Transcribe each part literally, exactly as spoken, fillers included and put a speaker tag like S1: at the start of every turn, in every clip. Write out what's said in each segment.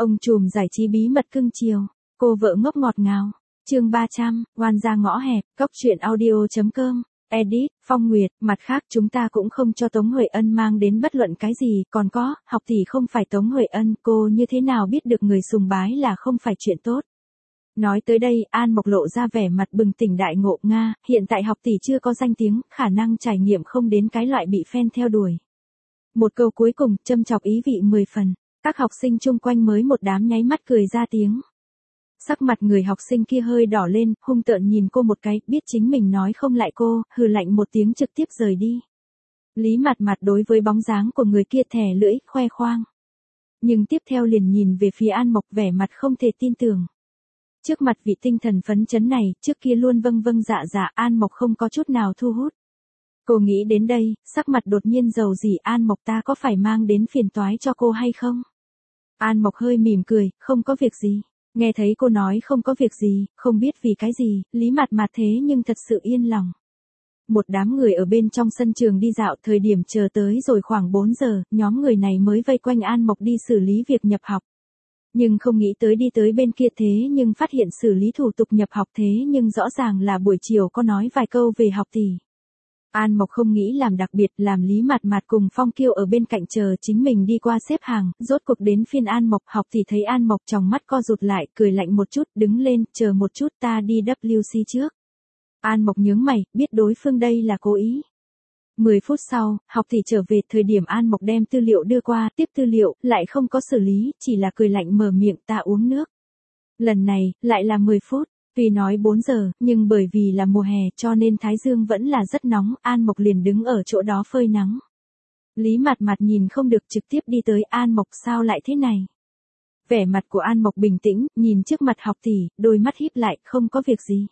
S1: Ông trùm giải trí bí mật cưng chiều, cô vợ ngốc ngọt ngào. Chương ba trăm, oan ra ngõ hẹp, cóc truyện audio chấm com. Edit, Phong Nguyệt, mặt khác chúng ta cũng không cho Tống Huệ Ân mang đến bất luận cái gì, còn có, học tỷ không phải Tống Huệ Ân, cô như thế nào biết được người sùng bái là không phải chuyện tốt. Nói tới đây, An Mộc lộ ra vẻ mặt bừng tỉnh đại ngộ. Nga, hiện tại học tỷ chưa có danh tiếng, khả năng trải nghiệm không đến cái loại bị fan theo đuổi. Một câu cuối cùng, châm chọc ý vị mười phần, các học sinh chung quanh mới một đám nháy mắt cười ra tiếng. Sắc mặt người học sinh kia hơi đỏ lên, hung tợn nhìn cô một cái, biết chính mình nói không lại cô, hừ lạnh một tiếng trực tiếp rời đi. Lý Mạt Mạt đối với bóng dáng của người kia thè lưỡi, khoe khoang. Nhưng tiếp theo liền nhìn về phía An Mộc vẻ mặt không thể tin tưởng. Trước mặt vị tinh thần phấn chấn này, trước kia luôn vâng vâng dạ dạ, An Mộc không có chút nào thu hút. Cô nghĩ đến đây, sắc mặt đột nhiên dầu dĩ. An Mộc, ta có phải mang đến phiền toái cho cô hay không? An Mộc hơi mỉm cười, không có việc gì. Nghe thấy cô nói không có việc gì, không biết vì cái gì, Lý Mạt Mạt thế nhưng thật sự yên lòng. Một đám người ở bên trong sân trường đi dạo, thời điểm chờ tới rồi khoảng bốn giờ, nhóm người này mới vây quanh An Mộc đi xử lý việc nhập học. Nhưng không nghĩ tới đi tới bên kia thế nhưng phát hiện xử lý thủ tục nhập học thế nhưng rõ ràng là buổi chiều có nói vài câu về học tỷ. An Mộc không nghĩ làm đặc biệt, làm Lý Mạt Mạt cùng Phong Kiêu ở bên cạnh chờ chính mình đi qua xếp hàng, rốt cuộc đến phiên An Mộc. Học tỷ thấy An Mộc trong mắt co rụt lại, cười lạnh một chút, đứng lên, chờ một chút, ta đi W C trước. An Mộc nhướng mày, biết đối phương đây là cố ý. mười phút sau, học tỷ trở về, thời điểm An Mộc đem tư liệu đưa qua, tiếp tư liệu, lại không có xử lý, chỉ là cười lạnh mở miệng, ta uống nước. Lần này, lại là mười phút. Tuy nói bốn giờ, nhưng bởi vì là mùa hè cho nên Thái Dương vẫn là rất nóng, An Mộc liền đứng ở chỗ đó phơi nắng. Lý Mạt Mạt nhìn không được trực tiếp đi tới. An Mộc, sao lại thế này? Vẻ mặt của An Mộc bình tĩnh, nhìn trước mặt học tỷ, đôi mắt híp lại, không có việc gì.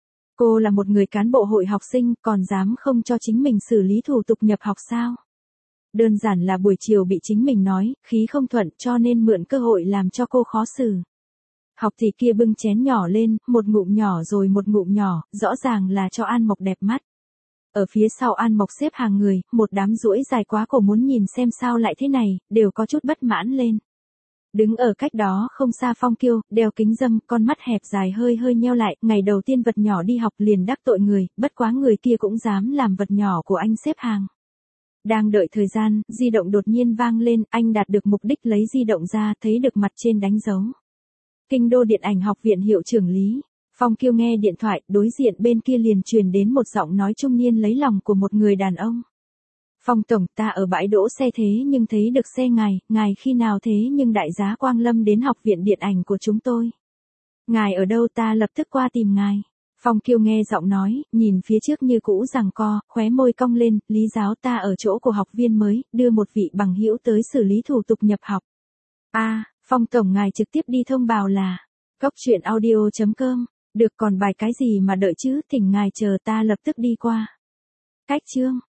S1: Cô là một người cán bộ hội học sinh, còn dám không cho chính mình xử lý thủ tục nhập học sao? Đơn giản là buổi chiều bị chính mình nói, khí không thuận cho nên mượn cơ hội làm cho cô khó xử. Học tỷ kia bưng chén nhỏ lên, một ngụm nhỏ rồi một ngụm nhỏ, rõ ràng là cho An Mộc đẹp mắt. Ở phía sau An Mộc xếp hàng người, một đám duỗi dài quá cổ muốn nhìn xem sao lại thế này, đều có chút bất mãn lên. Đứng ở cách đó không xa Phong Kiêu, đeo kính râm, con mắt hẹp dài hơi hơi nheo lại, ngày đầu tiên vật nhỏ đi học liền đắc tội người, bất quá người kia cũng dám làm vật nhỏ của anh xếp hàng. Đang đợi thời gian, di động đột nhiên vang lên, anh đạt được mục đích lấy di động ra, thấy được mặt trên đánh dấu. Kinh đô điện ảnh học viện hiệu trưởng Lý. Phong Kiêu nghe điện thoại, đối diện bên kia liền truyền đến một giọng nói trung niên lấy lòng của một người đàn ông. Phong tổng, ta ở bãi đỗ xe thế nhưng thấy được xe ngài, ngài khi nào thế nhưng đại giá quang lâm đến học viện điện ảnh của chúng tôi. Ngài ở đâu, ta lập tức qua tìm ngài. Phong Kiêu nghe giọng nói, nhìn phía trước như cũ giằng co, khóe môi cong lên, Lý giáo, ta ở chỗ của học viên mới, đưa một vị bằng hữu tới xử lý thủ tục nhập học. A, à, Phong tổng, ngài trực tiếp đi thông báo là cóc truyện audio chấm com. Được, còn bài cái gì mà đợi chứ, thỉnh ngài chờ, ta lập tức đi qua. Cách chương